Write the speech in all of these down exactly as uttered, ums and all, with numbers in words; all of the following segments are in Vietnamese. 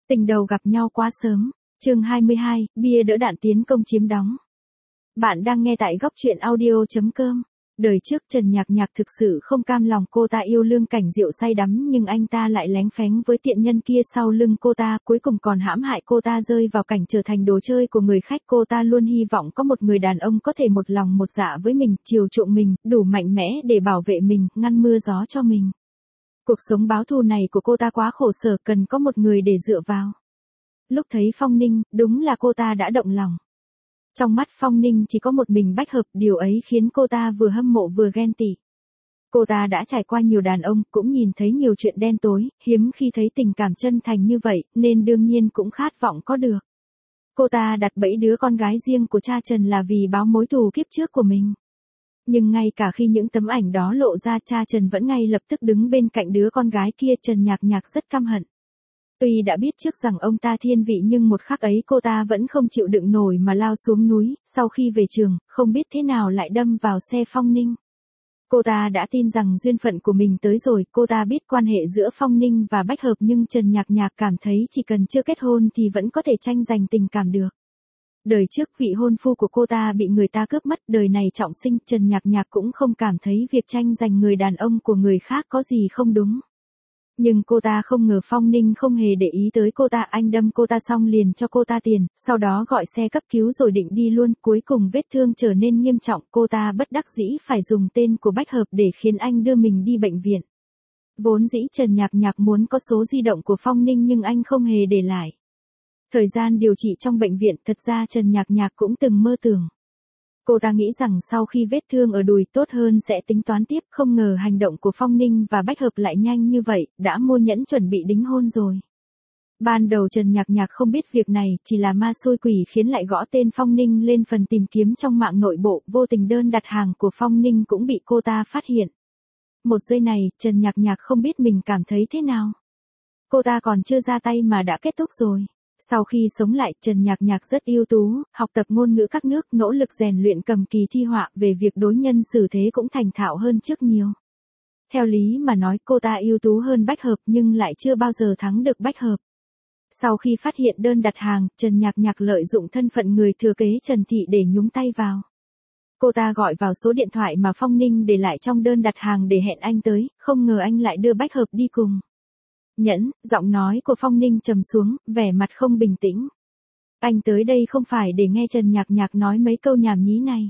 Tình đầu gặp nhau quá sớm. Chương hai mươi hai, bia đỡ đạn tiến công chiếm đóng. Bạn đang nghe tại góc truyện audio.com. Đời trước Trần Nhạc Nhạc thực sự không cam lòng cô ta yêu Lương Cảnh Diệu say đắm, nhưng anh ta lại lén phén với tiện nhân kia sau lưng cô ta, cuối cùng còn hãm hại cô ta rơi vào cảnh trở thành đồ chơi của người khách. Cô ta luôn hy vọng có một người đàn ông có thể một lòng một dạ với mình, chiều chuộng mình, đủ mạnh mẽ để bảo vệ mình, ngăn mưa gió cho mình. Cuộc sống báo thù này của cô ta quá khổ sở, cần có một người để dựa vào. Lúc thấy Phong Ninh, đúng là cô ta đã động lòng. Trong mắt Phong Ninh chỉ có một mình Bách Hợp, điều ấy khiến cô ta vừa hâm mộ vừa ghen tị. Cô ta đã trải qua nhiều đàn ông, cũng nhìn thấy nhiều chuyện đen tối, hiếm khi thấy tình cảm chân thành như vậy, nên đương nhiên cũng khát vọng có được. Cô ta đặt bẫy đứa con gái riêng của cha Trần là vì báo mối thù kiếp trước của mình. Nhưng ngay cả khi những tấm ảnh đó lộ ra, cha Trần vẫn ngay lập tức đứng bên cạnh đứa con gái kia. Trần Nhạc Nhạc rất căm hận. Tuy đã biết trước rằng ông ta thiên vị, nhưng một khắc ấy cô ta vẫn không chịu đựng nổi mà lao xuống núi. Sau khi về trường, không biết thế nào lại đâm vào xe Phong Ninh. Cô ta đã tin rằng duyên phận của mình tới rồi. Cô ta biết quan hệ giữa Phong Ninh và Bách Hợp, nhưng Trần Nhạc Nhạc cảm thấy chỉ cần chưa kết hôn thì vẫn có thể tranh giành tình cảm được. Đời trước vị hôn phu của cô ta bị người ta cướp mất, đời này trọng sinh, Trần Nhạc Nhạc cũng không cảm thấy việc tranh giành người đàn ông của người khác có gì không đúng. Nhưng cô ta không ngờ Phong Ninh không hề để ý tới cô ta, anh đâm cô ta xong liền cho cô ta tiền, sau đó gọi xe cấp cứu rồi định đi luôn, cuối cùng vết thương trở nên nghiêm trọng, cô ta bất đắc dĩ phải dùng tên của Bách Hợp để khiến anh đưa mình đi bệnh viện. Vốn dĩ Trần Nhạc Nhạc muốn có số di động của Phong Ninh nhưng anh không hề để lại. Thời gian điều trị trong bệnh viện, thật ra Trần Nhạc Nhạc cũng từng mơ tưởng. Cô ta nghĩ rằng sau khi vết thương ở đùi tốt hơn sẽ tính toán tiếp, không ngờ hành động của Phong Ninh và Bách Hợp lại nhanh như vậy, đã mua nhẫn chuẩn bị đính hôn rồi. Ban đầu Trần Nhạc Nhạc không biết việc này, chỉ là ma xui quỷ khiến lại gõ tên Phong Ninh lên phần tìm kiếm trong mạng nội bộ, vô tình đơn đặt hàng của Phong Ninh cũng bị cô ta phát hiện. Một giây này, Trần Nhạc Nhạc không biết mình cảm thấy thế nào. Cô ta còn chưa ra tay mà đã kết thúc rồi. Sau khi sống lại, Trần Nhạc Nhạc rất ưu tú, học tập ngôn ngữ các nước, nỗ lực rèn luyện cầm kỳ thi họa, về việc đối nhân xử thế cũng thành thạo hơn trước nhiều. Theo lý mà nói cô ta ưu tú hơn Bách Hợp nhưng lại chưa bao giờ thắng được Bách Hợp. Sau khi phát hiện đơn đặt hàng, Trần Nhạc Nhạc lợi dụng thân phận người thừa kế Trần Thị để nhúng tay vào. Cô ta gọi vào số điện thoại mà Phong Ninh để lại trong đơn đặt hàng để hẹn anh tới, không ngờ anh lại đưa Bách Hợp đi cùng. Nhẫn, giọng nói của Phong Ninh trầm xuống, vẻ mặt không bình tĩnh. Anh tới đây không phải để nghe Trần Nhạc Nhạc nói mấy câu nhảm nhí này.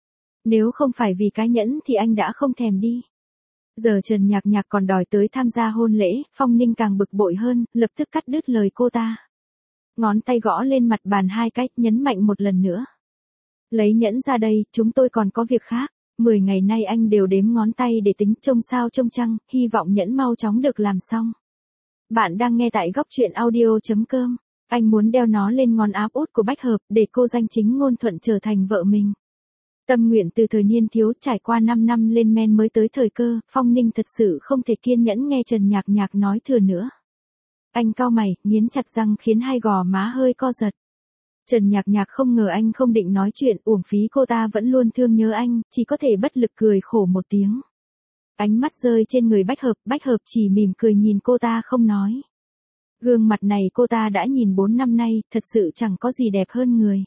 Nếu không phải vì cái nhẫn thì anh đã không thèm đi. Giờ Trần Nhạc Nhạc còn đòi tới tham gia hôn lễ, Phong Ninh càng bực bội hơn, lập tức cắt đứt lời cô ta. Ngón tay gõ lên mặt bàn hai cái, nhấn mạnh một lần nữa. Lấy nhẫn ra đây, chúng tôi còn có việc khác. Mười ngày nay anh đều đếm ngón tay để tính trông sao trông trăng, hy vọng nhẫn mau chóng được làm xong. Bạn đang nghe tại góc truyện audio.com. Anh muốn đeo nó lên ngón áp út của Bách Hợp để cô danh chính ngôn thuận trở thành vợ mình. Tâm nguyện từ thời niên thiếu, trải qua năm năm lên men mới tới thời cơ, Phong Ninh thật sự không thể kiên nhẫn nghe Trần Nhạc Nhạc nói thừa nữa. Anh cau mày, nghiến chặt răng khiến hai gò má hơi co giật. Trần Nhạc Nhạc không ngờ anh không định nói chuyện, uổng phí cô ta vẫn luôn thương nhớ anh, chỉ có thể bất lực cười khổ một tiếng. Ánh mắt rơi trên người Bách Hợp, Bách Hợp chỉ mỉm cười nhìn cô ta không nói. Gương mặt này cô ta đã nhìn bốn năm nay, thật sự chẳng có gì đẹp hơn người.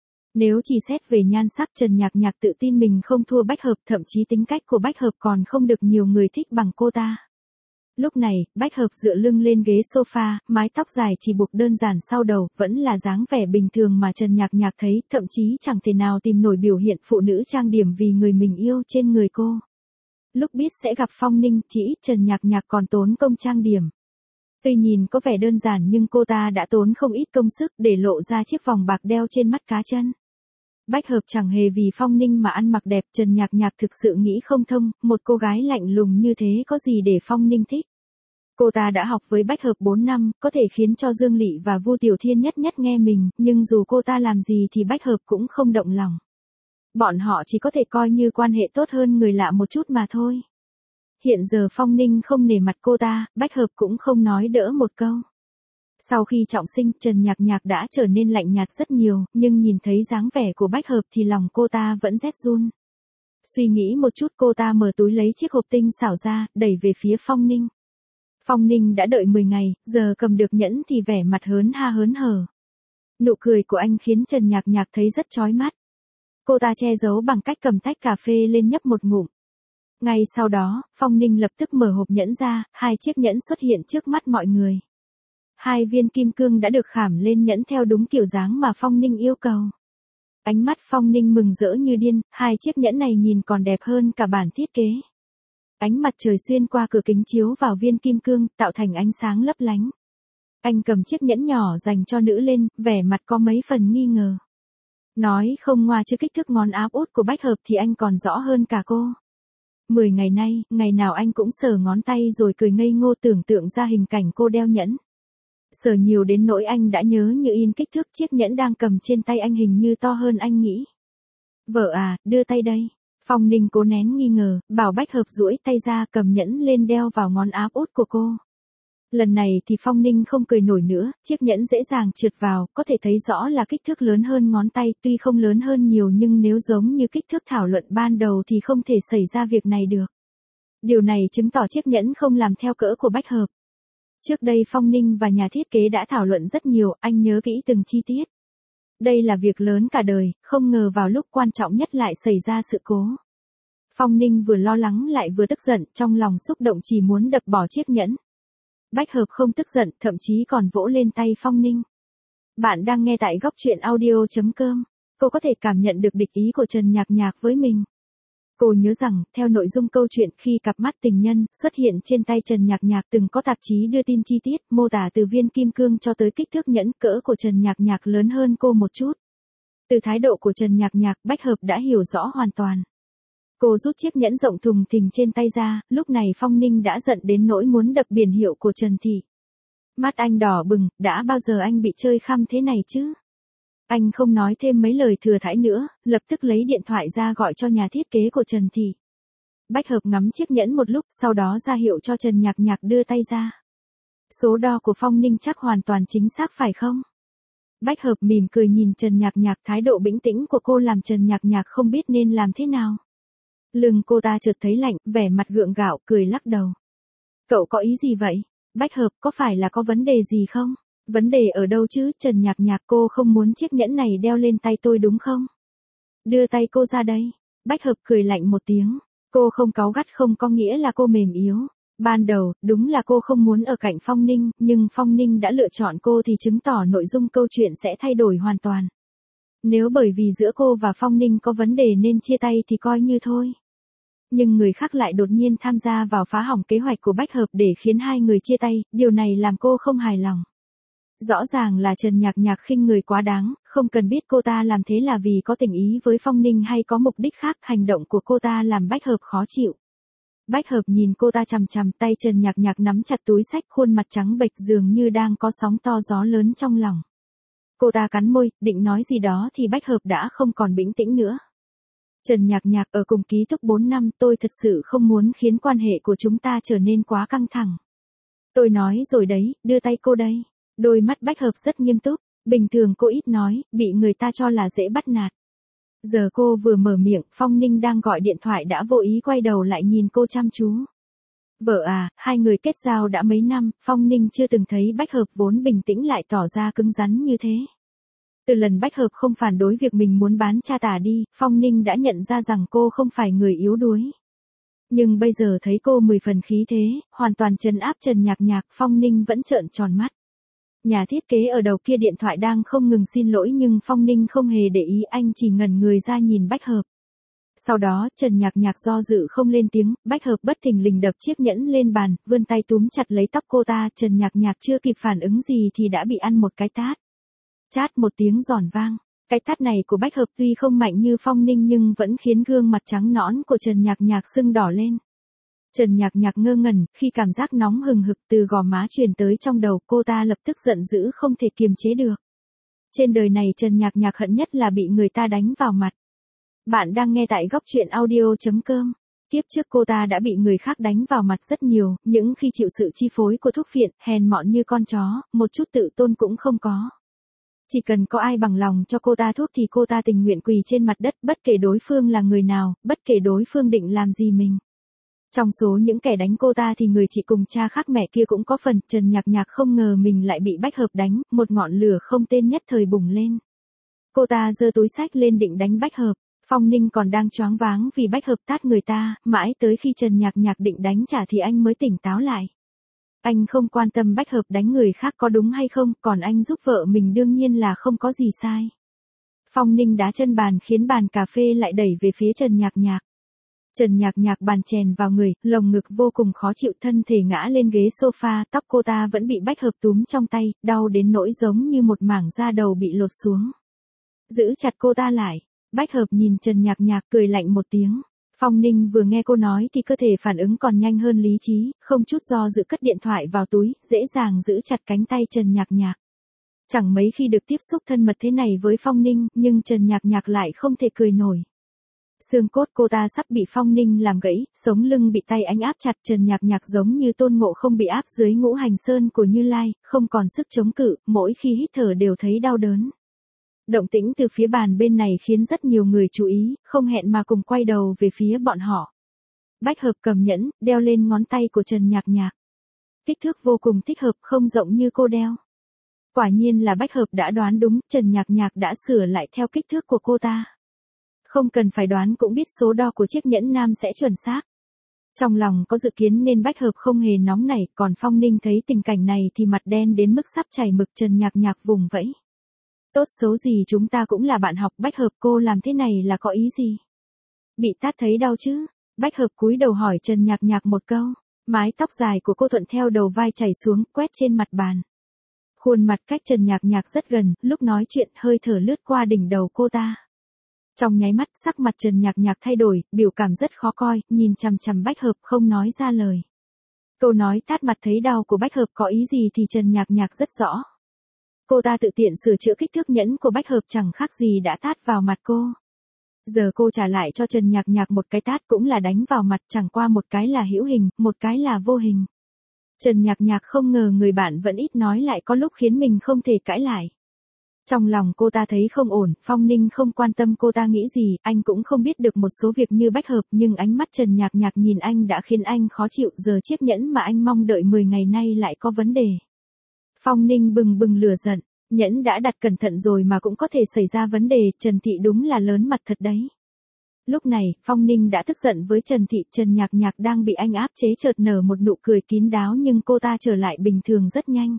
Nếu chỉ xét về nhan sắc, Trần Nhạc Nhạc tự tin mình không thua Bách Hợp, thậm chí tính cách của Bách Hợp còn không được nhiều người thích bằng cô ta. Lúc này, Bách Hợp dựa lưng lên ghế sofa, mái tóc dài chỉ buộc đơn giản sau đầu, vẫn là dáng vẻ bình thường mà Trần Nhạc Nhạc thấy, thậm chí chẳng thể nào tìm nổi biểu hiện phụ nữ trang điểm vì người mình yêu trên người cô. Lúc biết sẽ gặp Phong Ninh, chỉ ít Trần Nhạc Nhạc còn tốn công trang điểm. Tuy nhìn có vẻ đơn giản nhưng cô ta đã tốn không ít công sức để lộ ra chiếc vòng bạc đeo trên mắt cá chân. Bách Hợp chẳng hề vì Phong Ninh mà ăn mặc đẹp, Trần Nhạc Nhạc thực sự nghĩ không thông, một cô gái lạnh lùng như thế có gì để Phong Ninh thích. Cô ta đã học với Bách Hợp bốn năm, có thể khiến cho Dương Lị và Vu Tiểu Thiên nhất nhất nghe mình, nhưng dù cô ta làm gì thì Bách Hợp cũng không động lòng. Bọn họ chỉ có thể coi như quan hệ tốt hơn người lạ một chút mà thôi. Hiện giờ Phong Ninh không nể mặt cô ta, Bách Hợp cũng không nói đỡ một câu. Sau khi trọng sinh, Trần Nhạc Nhạc đã trở nên lạnh nhạt rất nhiều, nhưng nhìn thấy dáng vẻ của Bách Hợp thì lòng cô ta vẫn rét run. Suy nghĩ một chút cô ta mở túi lấy chiếc hộp tinh xảo ra, đẩy về phía Phong Ninh. Phong Ninh đã đợi mười ngày, giờ cầm được nhẫn thì vẻ mặt hớn ha hớn hở. Nụ cười của anh khiến Trần Nhạc Nhạc thấy rất chói mắt. Cô ta che giấu bằng cách cầm tách cà phê lên nhấp một ngụm. Ngay sau đó, Phong Ninh lập tức mở hộp nhẫn ra, hai chiếc nhẫn xuất hiện trước mắt mọi người. Hai viên kim cương đã được khảm lên nhẫn theo đúng kiểu dáng mà Phong Ninh yêu cầu. Ánh mắt Phong Ninh mừng rỡ như điên, hai chiếc nhẫn này nhìn còn đẹp hơn cả bản thiết kế. Ánh mặt trời xuyên qua cửa kính chiếu vào viên kim cương, tạo thành ánh sáng lấp lánh. Anh cầm chiếc nhẫn nhỏ dành cho nữ lên, vẻ mặt có mấy phần nghi ngờ. Nói không ngoa chứ kích thước ngón áp út của Bách Hợp thì anh còn rõ hơn cả cô. Mười ngày nay, ngày nào anh cũng sờ ngón tay rồi cười ngây ngô tưởng tượng ra hình cảnh cô đeo nhẫn. Sờ nhiều đến nỗi anh đã nhớ như in kích thước chiếc nhẫn đang cầm trên tay anh hình như to hơn anh nghĩ. Vợ à, đưa tay đây. Phong Ninh cố nén nghi ngờ, bảo Bách Hợp duỗi tay ra cầm nhẫn lên đeo vào ngón áp út của cô. Lần này thì Phong Ninh không cười nổi nữa, chiếc nhẫn dễ dàng trượt vào, có thể thấy rõ là kích thước lớn hơn ngón tay, tuy không lớn hơn nhiều nhưng nếu giống như kích thước thảo luận ban đầu thì không thể xảy ra việc này được. Điều này chứng tỏ chiếc nhẫn không làm theo cỡ của Bách Hợp. Trước đây Phong Ninh và nhà thiết kế đã thảo luận rất nhiều, anh nhớ kỹ từng chi tiết. Đây là việc lớn cả đời, không ngờ vào lúc quan trọng nhất lại xảy ra sự cố. Phong Ninh vừa lo lắng lại vừa tức giận, trong lòng xúc động chỉ muốn đập bỏ chiếc nhẫn. Bách Hợp không tức giận, thậm chí còn vỗ lên tay Phong Ninh. Bạn đang nghe tại góc truyện audio chấm com. Cô có thể cảm nhận được địch ý của Trần Nhạc Nhạc với mình. Cô nhớ rằng, theo nội dung câu chuyện khi cặp mắt tình nhân xuất hiện trên tay Trần Nhạc Nhạc từng có tạp chí đưa tin chi tiết, mô tả từ viên kim cương cho tới kích thước nhẫn cỡ của Trần Nhạc Nhạc lớn hơn cô một chút. Từ thái độ của Trần Nhạc Nhạc, Bách Hợp đã hiểu rõ hoàn toàn. Cô rút chiếc nhẫn rộng thùng thình trên tay ra, lúc này Phong Ninh đã giận đến nỗi muốn đập biển hiệu của Trần Thị. Mắt anh đỏ bừng, đã bao giờ anh bị chơi khăm thế này chứ? Anh không nói thêm mấy lời thừa thãi nữa, lập tức lấy điện thoại ra gọi cho nhà thiết kế của Trần Thị. Bách Hợp ngắm chiếc nhẫn một lúc, sau đó ra hiệu cho Trần Nhạc Nhạc đưa tay ra. Số đo của Phong Ninh chắc hoàn toàn chính xác phải không? Bách Hợp mỉm cười nhìn Trần Nhạc Nhạc, thái độ bình tĩnh của cô làm Trần Nhạc Nhạc không biết nên làm thế nào. Lưng cô ta chợt thấy lạnh, vẻ mặt gượng gạo, cười lắc đầu. Cậu có ý gì vậy? Bách Hợp, có phải là có vấn đề gì không? Vấn đề ở đâu chứ? Trần Nhạc Nhạc, cô không muốn chiếc nhẫn này đeo lên tay tôi đúng không? Đưa tay cô ra đây. Bách Hợp cười lạnh một tiếng. Cô không cáu gắt không có nghĩa là cô mềm yếu. Ban đầu, đúng là cô không muốn ở cạnh Phong Ninh, nhưng Phong Ninh đã lựa chọn cô thì chứng tỏ nội dung câu chuyện sẽ thay đổi hoàn toàn. Nếu bởi vì giữa cô và Phong Ninh có vấn đề nên chia tay thì coi như thôi. Nhưng người khác lại đột nhiên tham gia vào phá hỏng kế hoạch của Bách Hợp để khiến hai người chia tay, điều này làm cô không hài lòng. Rõ ràng là Trần Nhạc Nhạc khinh người quá đáng, không cần biết cô ta làm thế là vì có tình ý với Phong Ninh hay có mục đích khác, hành động của cô ta làm Bách Hợp khó chịu. Bách Hợp nhìn cô ta chằm chằm, tay Trần Nhạc Nhạc nắm chặt túi xách, khuôn mặt trắng bệch dường như đang có sóng to gió lớn trong lòng. Cô ta cắn môi, định nói gì đó thì Bách Hợp đã không còn bình tĩnh nữa. Trần Nhạc Nhạc, ở cùng ký túc bốn năm, tôi thật sự không muốn khiến quan hệ của chúng ta trở nên quá căng thẳng. Tôi nói rồi đấy, đưa tay cô đây. Đôi mắt Bách Hợp rất nghiêm túc, bình thường cô ít nói, bị người ta cho là dễ bắt nạt. Giờ cô vừa mở miệng, Phong Ninh đang gọi điện thoại đã vô ý quay đầu lại nhìn cô chăm chú. Vợ à, hai người kết giao đã mấy năm, Phong Ninh chưa từng thấy Bách Hợp vốn bình tĩnh lại tỏ ra cứng rắn như thế. Từ lần Bách Hợp không phản đối việc mình muốn bán cha tả đi, Phong Ninh đã nhận ra rằng cô không phải người yếu đuối. Nhưng bây giờ thấy cô mười phần khí thế, hoàn toàn trấn áp Trần Nhạc Nhạc, Phong Ninh vẫn trợn tròn mắt. Nhà thiết kế ở đầu kia điện thoại đang không ngừng xin lỗi nhưng Phong Ninh không hề để ý, anh chỉ ngẩn người ra nhìn Bách Hợp. Sau đó, Trần Nhạc Nhạc do dự không lên tiếng, Bách Hợp bất thình lình đập chiếc nhẫn lên bàn, vươn tay túm chặt lấy tóc cô ta, Trần Nhạc Nhạc chưa kịp phản ứng gì thì đã bị ăn một cái tát. Chát một tiếng giòn vang. Cái tát này của Bách Hợp tuy không mạnh như Phong Ninh nhưng vẫn khiến gương mặt trắng nõn của Trần Nhạc Nhạc sưng đỏ lên. Trần Nhạc Nhạc ngơ ngẩn, khi cảm giác nóng hừng hực từ gò má truyền tới trong đầu, cô ta lập tức giận dữ không thể kiềm chế được. Trên đời này Trần Nhạc Nhạc hận nhất là bị người ta đánh vào mặt. Bạn đang nghe tại góc truyện audio chấm com. Kiếp trước cô ta đã bị người khác đánh vào mặt rất nhiều, những khi chịu sự chi phối của thuốc phiện, hèn mọn như con chó, một chút tự tôn cũng không có. Chỉ cần có ai bằng lòng cho cô ta thuốc thì cô ta tình nguyện quỳ trên mặt đất, bất kể đối phương là người nào, bất kể đối phương định làm gì mình. Trong số những kẻ đánh cô ta thì người chị cùng cha khác mẹ kia cũng có phần. Trần Nhạc Nhạc không ngờ mình lại bị Bách Hợp đánh, một ngọn lửa không tên nhất thời bùng lên. Cô ta giơ túi xách lên định đánh Bách Hợp. Phong Ninh còn đang choáng váng vì Bách Hợp tát người ta, mãi tới khi Trần Nhạc Nhạc định đánh trả thì anh mới tỉnh táo lại. Anh không quan tâm Bách Hợp đánh người khác có đúng hay không, còn anh giúp vợ mình đương nhiên là không có gì sai. Phong Ninh đá chân bàn khiến bàn cà phê lại đẩy về phía Trần Nhạc Nhạc. Trần Nhạc Nhạc bàn chèn vào người, lồng ngực vô cùng khó chịu, thân thể ngã lên ghế sofa, tóc cô ta vẫn bị Bách Hợp túm trong tay, đau đến nỗi giống như một mảng da đầu bị lột xuống. Giữ chặt cô ta lại. Bách Hợp nhìn Trần Nhạc Nhạc cười lạnh một tiếng. Phong Ninh vừa nghe cô nói thì cơ thể phản ứng còn nhanh hơn lý trí, không chút do dự cất điện thoại vào túi, dễ dàng giữ chặt cánh tay Trần Nhạc Nhạc. Chẳng mấy khi được tiếp xúc thân mật thế này với Phong Ninh, nhưng Trần Nhạc Nhạc lại không thể cười nổi. Xương cốt cô ta sắp bị Phong Ninh làm gãy, sống lưng bị tay anh áp chặt, Trần Nhạc Nhạc giống như Tôn Ngộ Không bị áp dưới ngũ hành sơn của Như Lai, không còn sức chống cự, mỗi khi hít thở đều thấy đau đớn. Động tĩnh từ phía bàn bên này khiến rất nhiều người chú ý, không hẹn mà cùng quay đầu về phía bọn họ. Bách Hợp cầm nhẫn, đeo lên ngón tay của Trần Nhạc Nhạc. Kích thước vô cùng thích hợp, không rộng như cô đeo. Quả nhiên là Bách Hợp đã đoán đúng, Trần Nhạc Nhạc đã sửa lại theo kích thước của cô ta. Không cần phải đoán cũng biết số đo của chiếc nhẫn nam sẽ chuẩn xác. Trong lòng có dự kiến nên Bách Hợp không hề nóng nảy, còn Phong Ninh thấy tình cảnh này thì mặt đen đến mức sắp chảy mực. Trần Nhạc Nhạc vùng vẫy. Tốt xấu gì chúng ta cũng là bạn học. Bách Hợp, cô làm thế này là có ý gì? Bị tát thấy đau chứ? Bách Hợp cúi đầu hỏi Trần Nhạc Nhạc một câu. Mái tóc dài của cô thuận theo đầu vai chảy xuống, quét trên mặt bàn. Khuôn mặt cách Trần Nhạc Nhạc rất gần, lúc nói chuyện hơi thở lướt qua đỉnh đầu cô ta. Trong nháy mắt sắc mặt Trần Nhạc Nhạc thay đổi, biểu cảm rất khó coi, nhìn chằm chằm Bách Hợp không nói ra lời. Câu nói tát mặt thấy đau của Bách Hợp có ý gì thì Trần Nhạc Nhạc rất rõ. Cô ta tự tiện sửa chữa kích thước nhẫn của Bách Hợp chẳng khác gì đã tát vào mặt cô. Giờ cô trả lại cho Trần Nhạc Nhạc một cái tát cũng là đánh vào mặt, chẳng qua một cái là hữu hình, một cái là vô hình. Trần Nhạc Nhạc không ngờ người bạn vẫn ít nói lại có lúc khiến mình không thể cãi lại. Trong lòng cô ta thấy không ổn, Phong Ninh không quan tâm cô ta nghĩ gì, anh cũng không biết được một số việc như Bách Hợp, nhưng ánh mắt Trần Nhạc Nhạc nhìn anh đã khiến anh khó chịu, giờ chiếc nhẫn mà anh mong đợi mười ngày nay lại có vấn đề. Phong Ninh bừng bừng lửa giận, nhẫn đã đặt cẩn thận rồi mà cũng có thể xảy ra vấn đề, Trần Thị đúng là lớn mặt thật đấy. Lúc này, Phong Ninh đã tức giận với Trần Thị, Trần Nhạc Nhạc đang bị anh áp chế chợt nở một nụ cười kín đáo nhưng cô ta trở lại bình thường rất nhanh.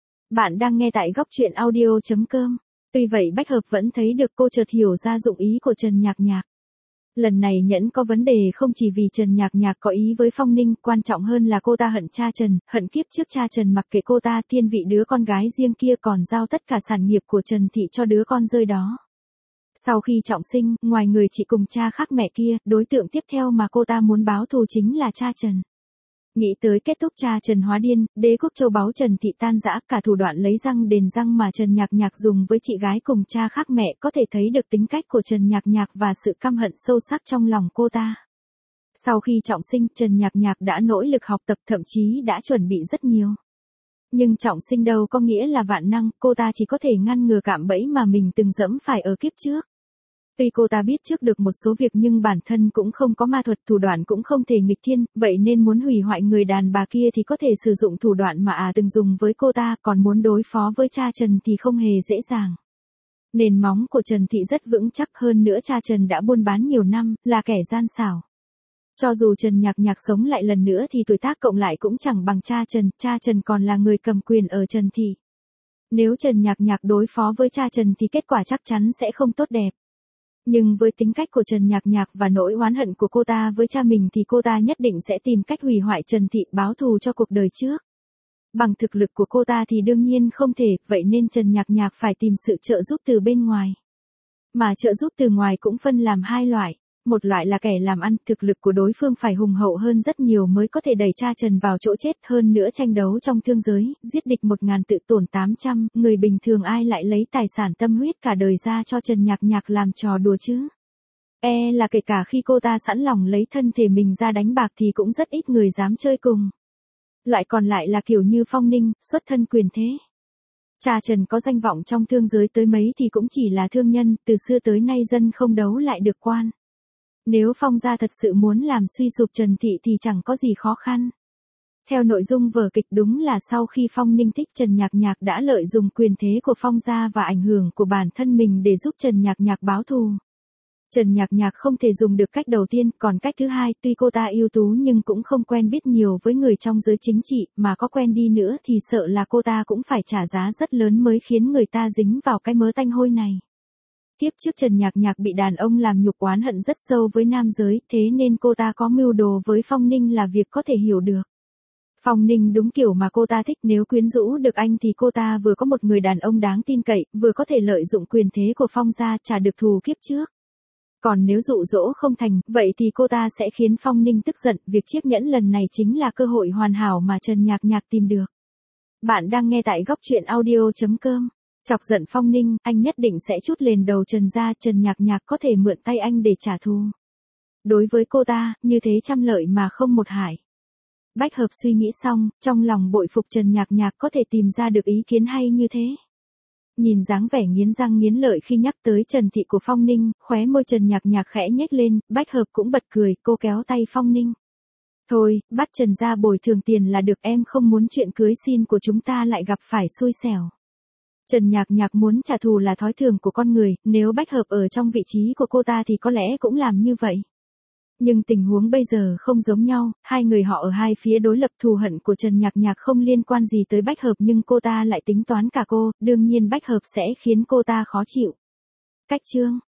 Bạn đang nghe tại góc truyện audio chấm com. Tuy vậy Bách Hợp vẫn thấy được cô chợt hiểu ra dụng ý của Trần Nhạc Nhạc. Lần này nhẫn có vấn đề không chỉ vì Trần Nhạc Nhạc có ý với Phong Ninh, quan trọng hơn là cô ta hận cha Trần, hận kiếp trước cha Trần mặc kệ cô ta thiên vị đứa con gái riêng kia còn giao tất cả sản nghiệp của Trần Thị cho đứa con rơi đó. Sau khi trọng sinh, ngoài người chị cùng cha khác mẹ kia, đối tượng tiếp theo mà cô ta muốn báo thù chính là cha Trần. Nghĩ tới kết thúc cha Trần hóa điên, đế quốc châu báu Trần Thị tan rã, cả thủ đoạn lấy răng đền răng mà Trần Nhạc Nhạc dùng với chị gái cùng cha khác mẹ có thể thấy được tính cách của Trần Nhạc Nhạc và sự căm hận sâu sắc trong lòng cô ta. Sau khi trọng sinh, Trần Nhạc Nhạc đã nỗ lực học tập, thậm chí đã chuẩn bị rất nhiều. Nhưng trọng sinh đâu có nghĩa là vạn năng, cô ta chỉ có thể ngăn ngừa cạm bẫy mà mình từng dẫm phải ở kiếp trước. Tuy cô ta biết trước được một số việc nhưng bản thân cũng không có ma thuật, thủ đoạn cũng không thể nghịch thiên, vậy nên muốn hủy hoại người đàn bà kia thì có thể sử dụng thủ đoạn mà à từng dùng với cô ta, còn muốn đối phó với cha Trần thì không hề dễ dàng. Nền móng của Trần Thị rất vững chắc, hơn nữa cha Trần đã buôn bán nhiều năm, là kẻ gian xảo. Cho dù Trần Nhạc Nhạc sống lại lần nữa thì tuổi tác cộng lại cũng chẳng bằng cha Trần, cha Trần còn là người cầm quyền ở Trần Thị. Nếu Trần Nhạc Nhạc đối phó với cha Trần thì kết quả chắc chắn sẽ không tốt đẹp. Nhưng với tính cách của Trần Nhạc Nhạc và nỗi oán hận của cô ta với cha mình thì cô ta nhất định sẽ tìm cách hủy hoại Trần Thị, báo thù cho cuộc đời trước. Bằng thực lực của cô ta thì đương nhiên không thể, vậy nên Trần Nhạc Nhạc phải tìm sự trợ giúp từ bên ngoài. Mà trợ giúp từ ngoài cũng phân làm hai loại. Một loại là kẻ làm ăn, thực lực của đối phương phải hùng hậu hơn rất nhiều mới có thể đẩy cha Trần vào chỗ chết, hơn nữa tranh đấu trong thương giới, giết địch một ngàn tự tổn tám trăm, người bình thường ai lại lấy tài sản tâm huyết cả đời ra cho Trần Nhạc Nhạc làm trò đùa chứ. E là kể cả khi cô ta sẵn lòng lấy thân thể mình ra đánh bạc thì cũng rất ít người dám chơi cùng. Loại còn lại là kiểu như Phong Ninh, xuất thân quyền thế. Cha Trần có danh vọng trong thương giới tới mấy thì cũng chỉ là thương nhân, từ xưa tới nay dân không đấu lại được quan. Nếu Phong gia thật sự muốn làm suy sụp Trần Thị thì chẳng có gì khó khăn. Theo nội dung vở kịch đúng là sau khi Phong Ninh thích Trần Nhạc Nhạc đã lợi dụng quyền thế của Phong gia và ảnh hưởng của bản thân mình để giúp Trần Nhạc Nhạc báo thù. Trần Nhạc Nhạc không thể dùng được cách đầu tiên, còn cách thứ hai, tuy cô ta ưu tú nhưng cũng không quen biết nhiều với người trong giới chính trị, mà có quen đi nữa thì sợ là cô ta cũng phải trả giá rất lớn mới khiến người ta dính vào cái mớ tanh hôi này. Kiếp trước Trần Nhạc Nhạc bị đàn ông làm nhục oán hận rất sâu với nam giới, thế nên cô ta có mưu đồ với Phong Ninh là việc có thể hiểu được. Phong Ninh đúng kiểu mà cô ta thích, nếu quyến rũ được anh thì cô ta vừa có một người đàn ông đáng tin cậy, vừa có thể lợi dụng quyền thế của Phong gia trả được thù kiếp trước. Còn nếu dụ dỗ không thành, vậy thì cô ta sẽ khiến Phong Ninh tức giận, việc chiếc nhẫn lần này chính là cơ hội hoàn hảo mà Trần Nhạc Nhạc tìm được. Bạn đang nghe tại góc truyện audio chấm com. Chọc giận Phong Ninh, anh nhất định sẽ trút lên đầu Trần gia, Trần Nhạc Nhạc có thể mượn tay anh để trả thù. Đối với cô ta, như thế trăm lợi mà không một hại. Bách Hợp suy nghĩ xong, trong lòng bội phục Trần Nhạc Nhạc có thể tìm ra được ý kiến hay như thế. Nhìn dáng vẻ nghiến răng nghiến lợi khi nhắc tới Trần Thị của Phong Ninh, khóe môi Trần Nhạc Nhạc khẽ nhếch lên, Bách Hợp cũng bật cười, cô kéo tay Phong Ninh. Thôi, bắt Trần gia bồi thường tiền là được, em không muốn chuyện cưới xin của chúng ta lại gặp phải xui xẻo. Trần Nhạc Nhạc muốn trả thù là thói thường của con người, nếu Bách Hợp ở trong vị trí của cô ta thì có lẽ cũng làm như vậy. Nhưng tình huống bây giờ không giống nhau, hai người họ ở hai phía đối lập, thù hận của Trần Nhạc Nhạc không liên quan gì tới Bách Hợp nhưng cô ta lại tính toán cả cô, đương nhiên Bách Hợp sẽ khiến cô ta khó chịu. Cách chương